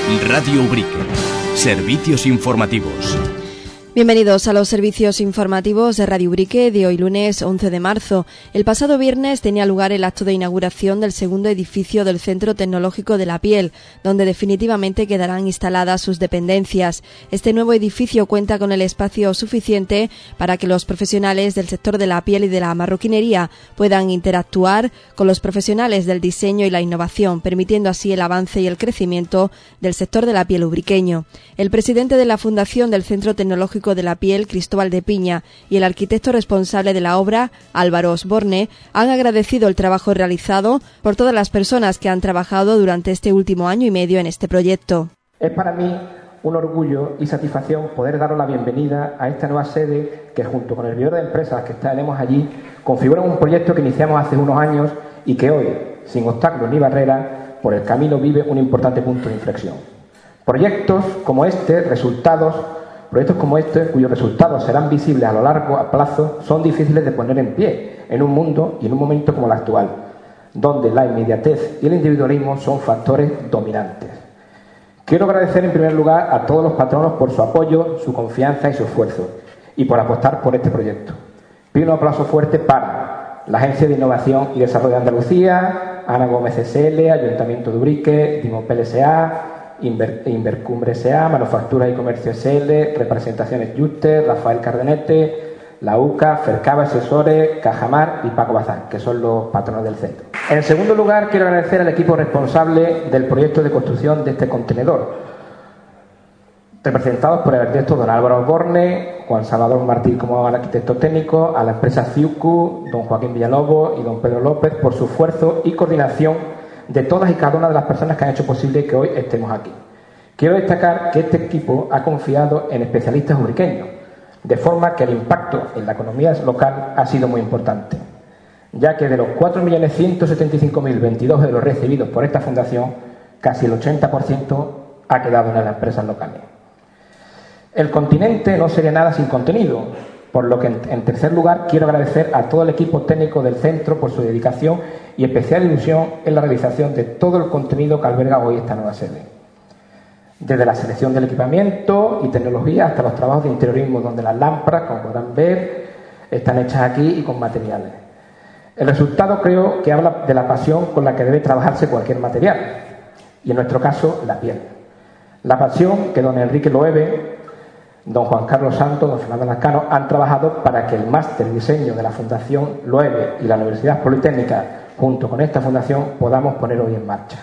Radio Ubrique. Servicios informativos. Bienvenidos a los servicios informativos de Radio Ubrique de hoy lunes 11 de marzo. El pasado viernes tenía lugar el acto de inauguración del segundo edificio del Centro Tecnológico de la Piel, donde definitivamente quedarán instaladas sus dependencias. Este nuevo edificio cuenta con el espacio suficiente para que los profesionales del sector de la piel y de la marroquinería puedan interactuar con los profesionales del diseño y la innovación, permitiendo así el avance y el crecimiento del sector de la piel ubriqueño. El presidente de la Fundación del Centro Tecnológico de la Piel, Cristóbal de Piña, y el arquitecto responsable de la obra, Álvaro Osborne, han agradecido el trabajo realizado por todas las personas que han trabajado durante este último año y medio en este proyecto. Es para mí un orgullo y satisfacción poder daros la bienvenida a esta nueva sede que, junto con el vivero de empresas que estaremos allí, configuran un proyecto que iniciamos hace unos años y que hoy, sin obstáculos ni barreras, por el camino vive un importante punto de inflexión. Proyectos como este, cuyos resultados serán visibles a lo largo plazo, son difíciles de poner en pie en un mundo y en un momento como el actual, donde la inmediatez y el individualismo son factores dominantes. Quiero agradecer en primer lugar a todos los patronos por su apoyo, su confianza y su esfuerzo, y por apostar por este proyecto. Pido un aplauso fuerte para la Agencia de Innovación y Desarrollo de Andalucía, Ana Gómez SL, Ayuntamiento de Ubrique, Dimopel S.A., Invercumbre S.A., Manufactura y Comercio SL, Representaciones Yuster, Rafael Cardenete, la UCA, Fercaba Asesores, Cajamar y Paco Bazán, que son los patronos del centro. En segundo lugar, quiero agradecer al equipo responsable del proyecto de construcción de este contenedor, representados por el arquitecto don Álvaro Osborne, Juan Salvador Martín como arquitecto técnico, a la empresa Ciucu, don Joaquín Villalobos y don Pedro López por su esfuerzo y coordinación de todas y cada una de las personas que han hecho posible que hoy estemos aquí. Quiero destacar que este equipo ha confiado en especialistas ubriqueños, de forma que el impacto en la economía local ha sido muy importante, ya que de los 4.175.022 euros recibidos por esta fundación, casi el 80% ha quedado en las empresas locales. El continente no sería nada sin contenido, por lo que, en tercer lugar, quiero agradecer a todo el equipo técnico del centro por su dedicación y especial ilusión en la realización de todo el contenido que alberga hoy esta nueva sede. Desde la selección del equipamiento y tecnología hasta los trabajos de interiorismo, donde las lámparas, como podrán ver, están hechas aquí y con materiales. El resultado creo que habla de la pasión con la que debe trabajarse cualquier material, y en nuestro caso, la piel. La pasión que don Enrique Loewe, don Juan Carlos Santos, don Fernando Lascano han trabajado para que el máster de diseño de la Fundación Loewe y la Universidad Politécnica, junto con esta fundación, podamos poner hoy en marcha.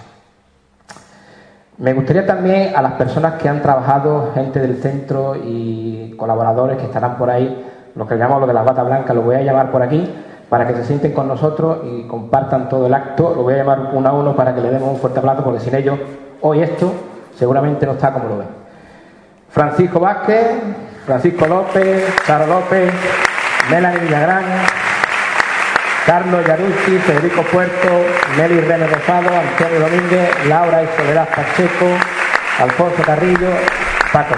Me gustaría también a las personas que han trabajado, gente del centro y colaboradores que estarán por ahí, los que llamamos los de la bata blanca, los voy a llamar por aquí para que se sienten con nosotros y compartan todo el acto. Los voy a llamar uno a uno para que le demos un fuerte aplauso, porque sin ellos hoy esto seguramente no está como lo ven. Francisco Vázquez, Francisco López, Charo López, Melanie Villagrán, Carlos Yaruzzi, Federico Puerto, Meli René Rosado, Antonio Domínguez, Laura y Soledad Pacheco, Alfonso Carrillo, Paco.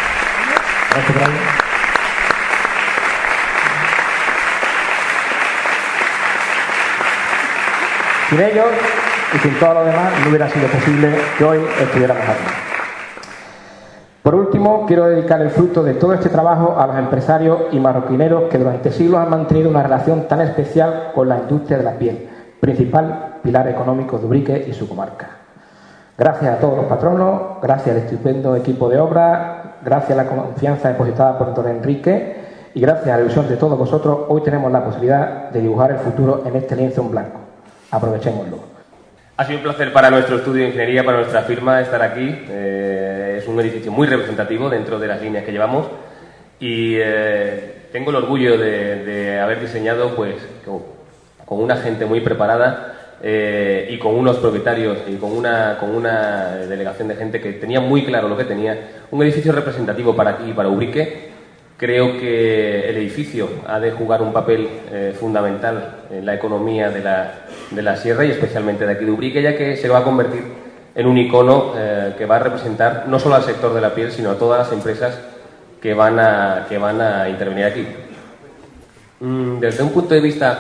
Sin ellos y sin todo lo demás no hubiera sido posible que hoy estuviéramos aquí. Por último, quiero dedicar el fruto de todo este trabajo a los empresarios y marroquineros que durante siglos han mantenido una relación tan especial con la industria de la piel, principal pilar económico de Ubrique y su comarca. Gracias a todos los patronos, gracias al estupendo equipo de obra, gracias a la confianza depositada por don Enrique y gracias a la ilusión de todos vosotros, hoy tenemos la posibilidad de dibujar el futuro en este lienzo en blanco. Aprovechémoslo. Ha sido un placer para nuestro estudio de ingeniería, para nuestra firma, estar aquí. Es un edificio muy representativo dentro de las líneas que llevamos y tengo el orgullo de haber diseñado pues con una gente muy preparada y con unos propietarios y con una delegación de gente que tenía muy claro lo que tenía. Un edificio representativo para aquí y para Ubrique. Creo que el edificio ha de jugar un papel fundamental en la economía de la sierra y especialmente de aquí de Ubrique, ya que se va a convertir en un icono que va a representar no solo al sector de la piel, sino a todas las empresas que van a intervenir aquí. Desde un punto de vista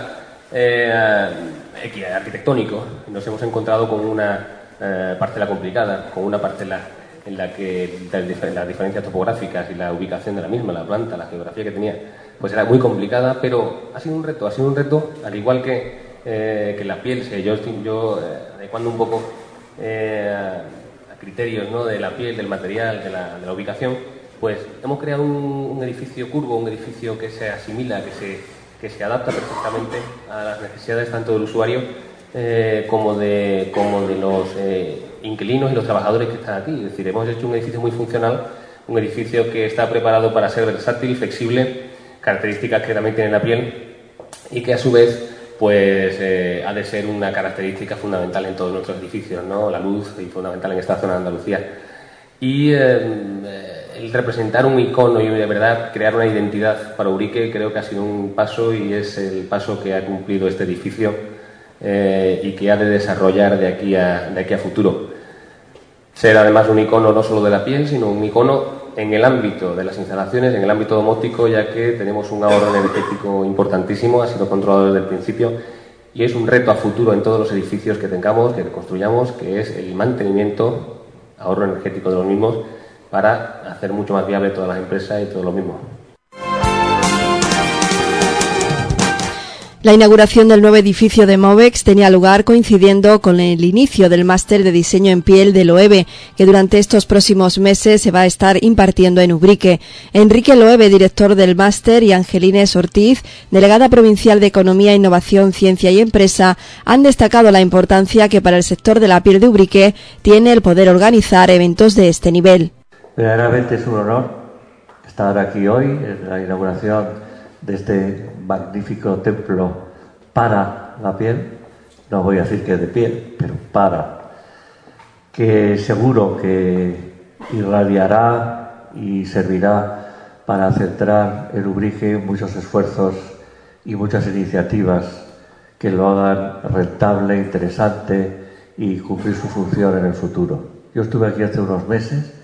arquitectónico, nos hemos encontrado con una parcela complicada, con una parcela las diferencias topográficas y la ubicación de la misma, la planta, la geografía que tenía, pues era muy complicada, pero ha sido un reto, al igual que la piel. Yo adecuando un poco a criterios, ¿no?, de la piel, del material, de la ubicación, pues hemos creado un edificio curvo, un edificio que se asimila, que se adapta perfectamente a las necesidades tanto del usuario como de los inquilinos y los trabajadores que están aquí. Es decir, hemos hecho un edificio muy funcional, un edificio que está preparado para ser versátil, flexible, características que también tiene la piel y que a su vez pues ha de ser una característica fundamental en todos nuestros edificios, ¿no? La luz, y fundamental en esta zona de Andalucía. Y el representar un icono y de verdad crear una identidad para Ubrique creo que ha sido un paso, y es el paso que ha cumplido este edificio y que ha de desarrollar de aquí a futuro. Ser además un icono no solo de la piel, sino un icono en el ámbito de las instalaciones, en el ámbito domótico, ya que tenemos un ahorro energético importantísimo, ha sido controlado desde el principio, y es un reto a futuro en todos los edificios que tengamos, que construyamos, que es el mantenimiento, ahorro energético de los mismos, para hacer mucho más viable todas las empresas y todo lo mismo. La inauguración del nuevo edificio de Movex tenía lugar coincidiendo con el inicio del máster de diseño en piel de Loewe, que durante estos próximos meses se va a estar impartiendo en Ubrique. Enrique Loewe, director del máster, y Angelines Ortiz, delegada provincial de Economía, Innovación, Ciencia y Empresa, han destacado la importancia que para el sector de la piel de Ubrique tiene el poder organizar eventos de este nivel. Verdaderamente es un honor estar aquí hoy en la inauguración de este magnífico templo para la piel. No voy a decir que de piel, pero que seguro que irradiará y servirá para centrar en Ubrique muchos esfuerzos y muchas iniciativas que lo hagan rentable, interesante y cumplir su función en el futuro. Yo estuve aquí hace unos meses.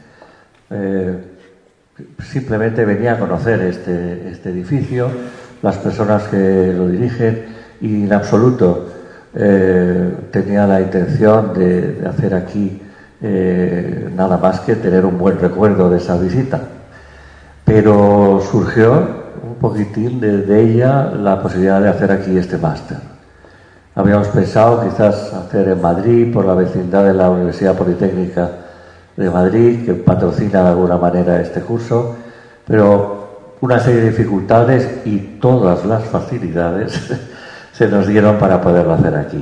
Simplemente venía a conocer este edificio, las personas que lo dirigen, y en absoluto tenía la intención de hacer aquí nada más que tener un buen recuerdo de esa visita. Pero surgió un poquitín de ella la posibilidad de hacer aquí este máster. Habíamos pensado quizás hacer en Madrid, por la vecindad de la Universidad Politécnica de Madrid, que patrocina de alguna manera este curso, pero una serie de dificultades y todas las facilidades se nos dieron para poderlo hacer aquí.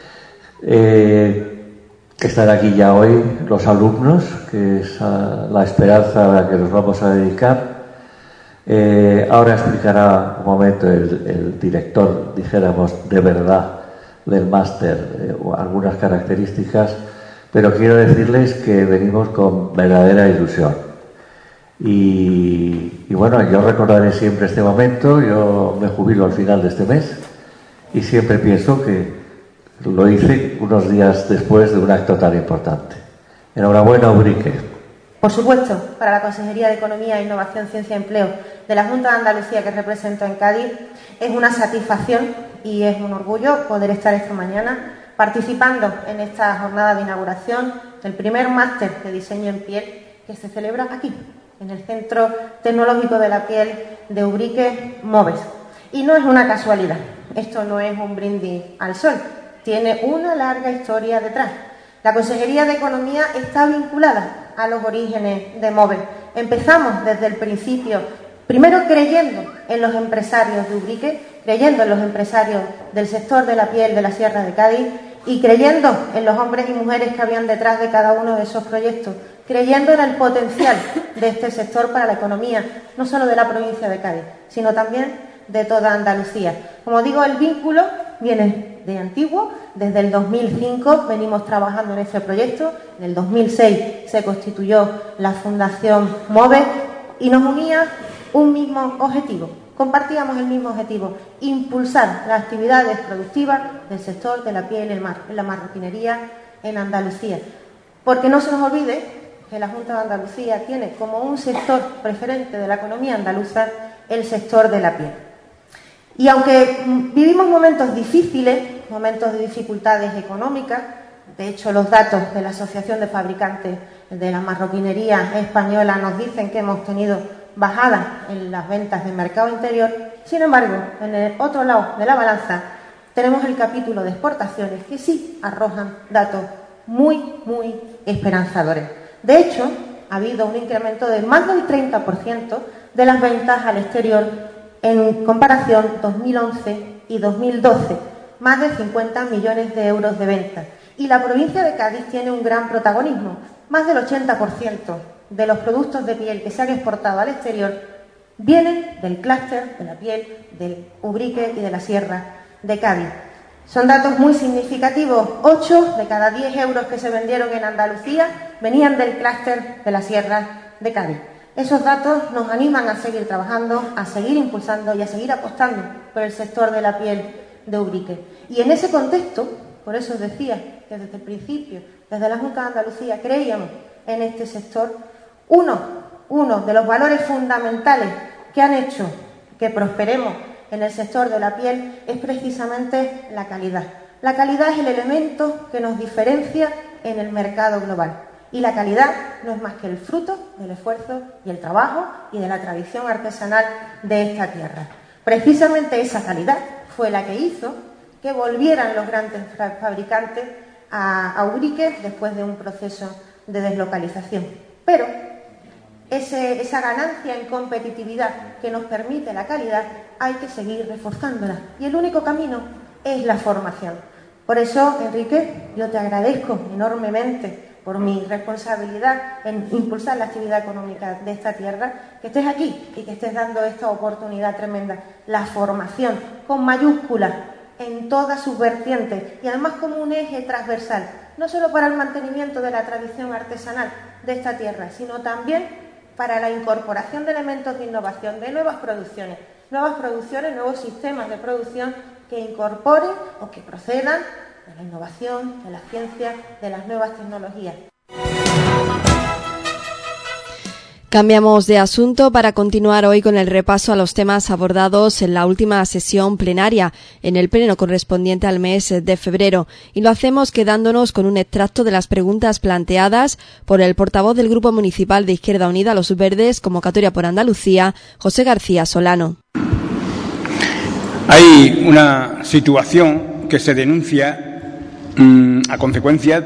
Están aquí ya hoy los alumnos, que es la esperanza a la que nos vamos a dedicar. Ahora explicará un momento el director, dijéramos, de verdad del máster, algunas características. Pero quiero decirles que venimos con verdadera ilusión. Y bueno, yo recordaré siempre este momento. Yo me jubilo al final de este mes y siempre pienso que lo hice unos días después de un acto tan importante. Enhorabuena, Ubrique. Por supuesto, para la Consejería de Economía, Innovación, Ciencia y Empleo de la Junta de Andalucía, que represento en Cádiz, es una satisfacción y es un orgullo poder estar esta mañana participando en esta jornada de inauguración del primer máster de diseño en piel que se celebra aquí, en el Centro Tecnológico de la Piel de Ubrique, Movex. Y no es una casualidad, esto no es un brindis al sol, tiene una larga historia detrás. La Consejería de Economía está vinculada a los orígenes de Movex. Empezamos desde el principio, primero creyendo en los empresarios de Ubrique, creyendo en los empresarios del sector de la piel de la Sierra de Cádiz y creyendo en los hombres y mujeres que habían detrás de cada uno de esos proyectos, creyendo en el potencial de este sector para la economía, no solo de la provincia de Cádiz, sino también de toda Andalucía. Como digo, el vínculo viene de antiguo, desde el 2005 venimos trabajando en este proyecto, en el 2006 se constituyó la Fundación Movex y nos unía un mismo objetivo. Compartíamos el mismo objetivo, impulsar las actividades productivas del sector de la piel y la marroquinería en Andalucía. Porque no se nos olvide que la Junta de Andalucía tiene como un sector preferente de la economía andaluza el sector de la piel. Y aunque vivimos momentos difíciles, momentos de dificultades económicas, De hecho, los datos de la Asociación de Fabricantes de la Marroquinería Española nos dicen que hemos tenido bajadas en las ventas del mercado interior. Sin embargo, en el otro lado de la balanza tenemos el capítulo de exportaciones, que sí arrojan datos muy esperanzadores. De hecho, ha habido un incremento de más del 30% de las ventas al exterior en comparación 2011 y 2012, más de 50 millones de euros de ventas. Y la provincia de Cádiz tiene un gran protagonismo. Más del 80% de los productos de piel que se han exportado al exterior vienen del clúster de la piel, del Ubrique y de la Sierra de Cádiz. Son datos muy significativos. 8 de cada 10 euros que se vendieron en Andalucía venían del clúster de la Sierra de Cádiz. Esos datos nos animan a seguir trabajando, a seguir impulsando y a seguir apostando por el sector de la piel de Ubrique. Y en ese contexto, por eso os decía que desde el principio, desde la Junta de Andalucía, creíamos en este sector. Uno de los valores fundamentales que han hecho que prosperemos en el sector de la piel es precisamente la calidad. La calidad es el elemento que nos diferencia en el mercado global. Y la calidad no es más que el fruto del esfuerzo y el trabajo y de la tradición artesanal de esta tierra. Precisamente esa calidad fue la que hizo que volvieran los grandes fabricantes a Ubrique después de un proceso de deslocalización. Pero esa ganancia en competitividad que nos permite la calidad hay que seguir reforzándola. Y el único camino es la formación. Por eso, Enrique, yo te agradezco enormemente por mi responsabilidad en impulsar la actividad económica de esta tierra, que estés aquí y que estés dando esta oportunidad tremenda. La formación, con mayúsculas, en todas sus vertientes y además como un eje transversal, no solo para el mantenimiento de la tradición artesanal de esta tierra, sino también para la incorporación de elementos de innovación, de nuevos producciones, nuevos sistemas de producción que incorporen o que procedan de la innovación, de la ciencia, de las nuevas tecnologías. Cambiamos de asunto para continuar hoy con el repaso a los temas abordados en la última sesión plenaria, en el pleno correspondiente al mes de febrero, y lo hacemos quedándonos con un extracto de las preguntas planteadas por el portavoz del Grupo Municipal de Izquierda Unida, Los Verdes, Convocatoria por Andalucía, José García Solano. Hay una situación que se denuncia a consecuencia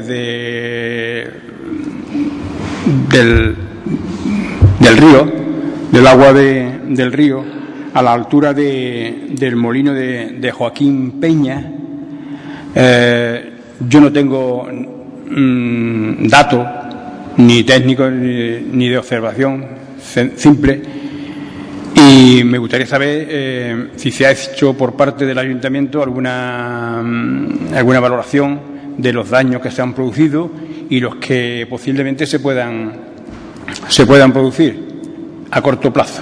del agua del río, a la altura del molino de Joaquín Peña. Yo no tengo datos ni técnicos ni de observación simple, y me gustaría saber si se ha hecho por parte del ayuntamiento alguna valoración de los daños que se han producido y los que posiblemente se puedan producir a corto plazo.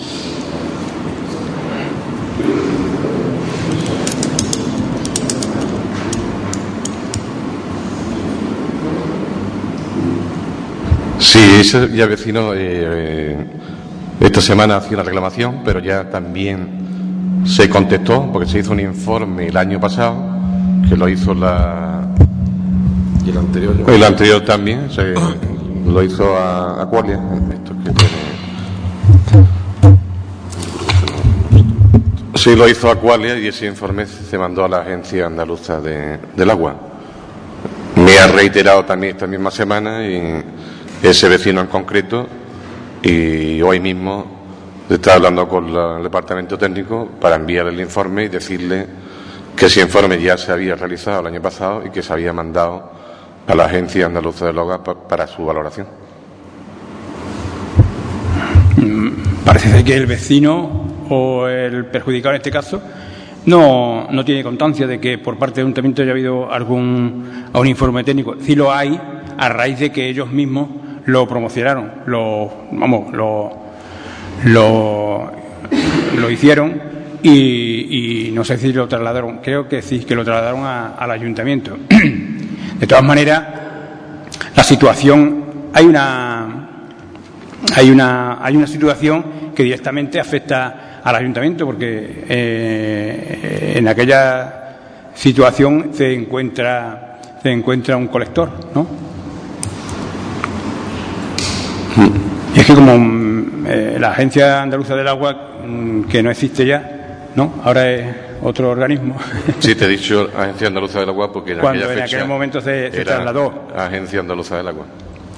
Sí, ya vecino esta semana hacía una reclamación, pero ya también se contestó, porque se hizo un informe el año pasado, que lo hizo ¿Y el anterior? El anterior también, lo hizo a Aqualia. Sí, lo hizo Aqualia y ese informe se mandó a la Agencia Andaluza del Agua. Me ha reiterado también esta misma semana y ese vecino en concreto, y hoy mismo está hablando con el departamento técnico para enviarle el informe y decirle que ese informe ya se había realizado el año pasado y que se había mandado a la Agencia Andaluza del Agua para su valoración. Parece que el vecino o el perjudicado en este caso no tiene constancia de que por parte del ayuntamiento haya habido algún informe técnico. Sí lo hay a raíz de que ellos mismos lo promocionaron, lo hicieron y no sé si lo trasladaron, creo que sí, que lo trasladaron al ayuntamiento. De todas maneras, la situación, hay una situación que directamente afecta al ayuntamiento, porque en aquella situación se encuentra se encuentra un colector, ¿no? Y es que como la Agencia Andaluza del Agua, que no existe ya, ¿no? Ahora es otro organismo. Sí, te he dicho Agencia Andaluza del Agua porque cuando en aquel momento se trasladó. Agencia Andaluza del Agua.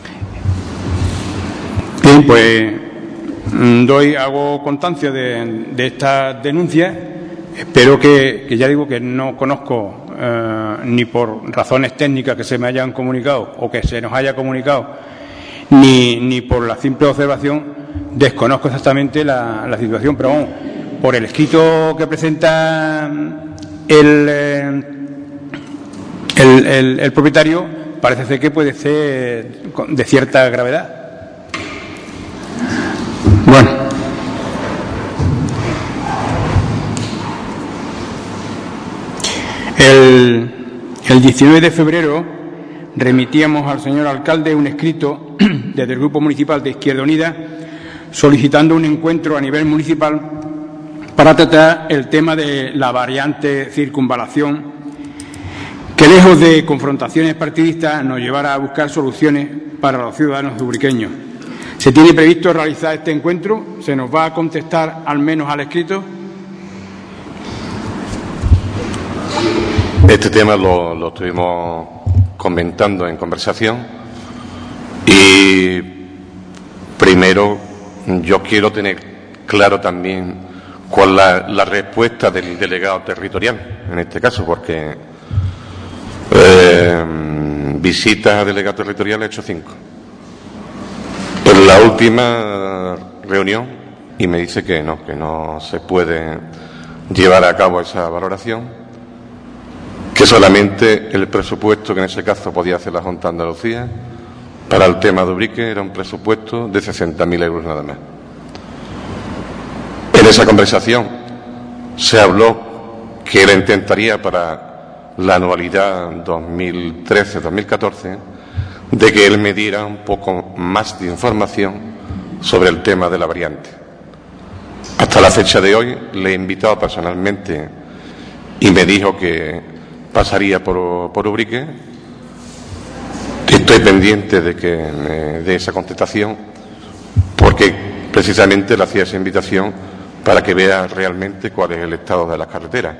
Bien, pues hago constancia de estas denuncias. Espero que ya digo que no conozco ni por razones técnicas que se me hayan comunicado o que se nos haya comunicado, ni por la simple observación, desconozco exactamente la situación, pero vamos, por el escrito que presenta el propietario, parece ser que puede ser de cierta gravedad. Bueno, el 19 de febrero remitíamos al señor alcalde un escrito desde el Grupo Municipal de Izquierda Unida solicitando un encuentro a nivel municipal para tratar el tema de la variante circunvalación, que lejos de confrontaciones partidistas nos llevara a buscar soluciones para los ciudadanos ubriqueños. ¿Se tiene previsto realizar este encuentro? ¿Se nos va a contestar al menos al escrito? Este tema lo estuvimos comentando en conversación y primero yo quiero tener claro también cuál es la respuesta del delegado territorial, en este caso, porque visitas a delegado territorial he hecho 5. En la última reunión y me dice que no se puede llevar a cabo esa valoración, que solamente el presupuesto que en ese caso podía hacer la Junta de Andalucía para el tema de Ubrique era un presupuesto de 60.000 euros nada más. En esa conversación se habló que él intentaría para la anualidad 2013-2014 de que él me diera un poco más de información sobre el tema de la variante. Hasta la fecha de hoy le he invitado personalmente y me dijo que pasaría por Ubrique. Estoy pendiente de que me dé esa contestación porque precisamente le hacía esa invitación para que vea realmente cuál es el estado de las carreteras.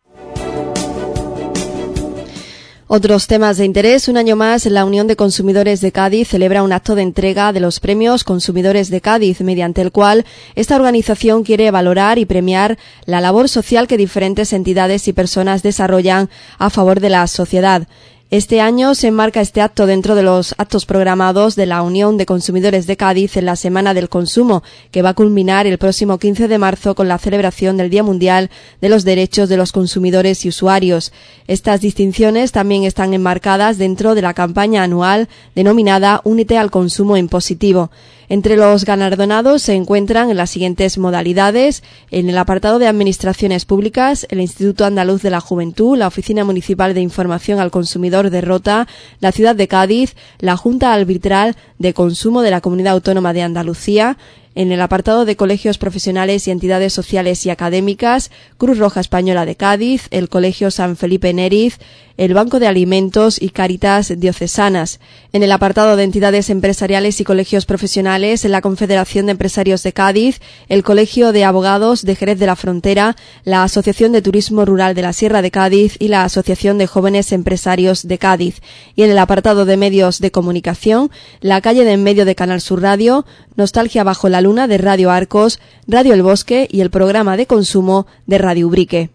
Otros temas de interés. Un año más, la Unión de Consumidores de Cádiz celebra un acto de entrega de los premios Consumidores de Cádiz, mediante el cual esta organización quiere valorar y premiar la labor social que diferentes entidades y personas desarrollan a favor de la sociedad. Este año se enmarca este acto dentro de los actos programados de la Unión de Consumidores de Cádiz en la Semana del Consumo, que va a culminar el próximo 15 de marzo con la celebración del Día Mundial de los Derechos de los Consumidores y Usuarios. Estas distinciones también están enmarcadas dentro de la campaña anual denominada Únete al Consumo en Positivo. Entre los galardonados se encuentran en las siguientes modalidades: en el apartado de Administraciones Públicas, el Instituto Andaluz de la Juventud, la Oficina Municipal de Información al Consumidor de Rota, la Ciudad de Cádiz, la Junta Arbitral de Consumo de la Comunidad Autónoma de Andalucía. En el apartado de Colegios Profesionales y Entidades Sociales y Académicas, Cruz Roja Española de Cádiz, el Colegio San Felipe Neriz, el Banco de Alimentos y Cáritas Diocesanas. En el apartado de Entidades Empresariales y Colegios Profesionales, la Confederación de Empresarios de Cádiz, el Colegio de Abogados de Jerez de la Frontera, la Asociación de Turismo Rural de la Sierra de Cádiz y la Asociación de Jóvenes Empresarios de Cádiz. Y en el apartado de Medios de Comunicación, la Calle de en Medio de Canal Sur Radio, Nostalgia Bajo la Luna de Radio Arcos, Radio El Bosque y el programa de consumo de Radio Ubrique.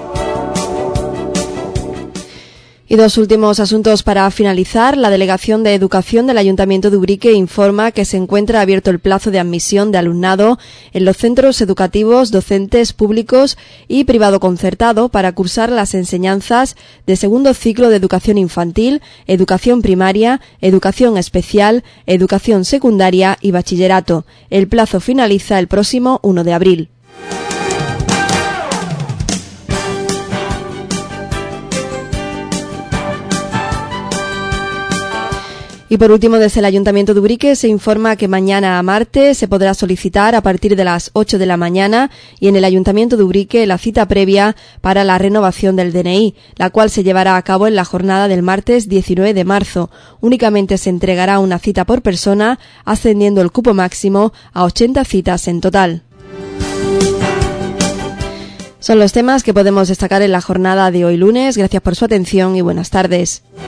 Y dos últimos asuntos para finalizar. La Delegación de Educación del Ayuntamiento de Ubrique informa que se encuentra abierto el plazo de admisión de alumnado en los centros educativos docentes públicos y privado concertado para cursar las enseñanzas de segundo ciclo de educación infantil, educación primaria, educación especial, educación secundaria y bachillerato. El plazo finaliza el próximo 1 de abril. Y por último, desde el Ayuntamiento de Ubrique se informa que mañana martes se podrá solicitar a partir de las 8 de la mañana y en el Ayuntamiento de Ubrique la cita previa para la renovación del DNI, la cual se llevará a cabo en la jornada del martes 19 de marzo. Únicamente se entregará una cita por persona, ascendiendo el cupo máximo a 80 citas en total. Son los temas que podemos destacar en la jornada de hoy lunes. Gracias por su atención y buenas tardes.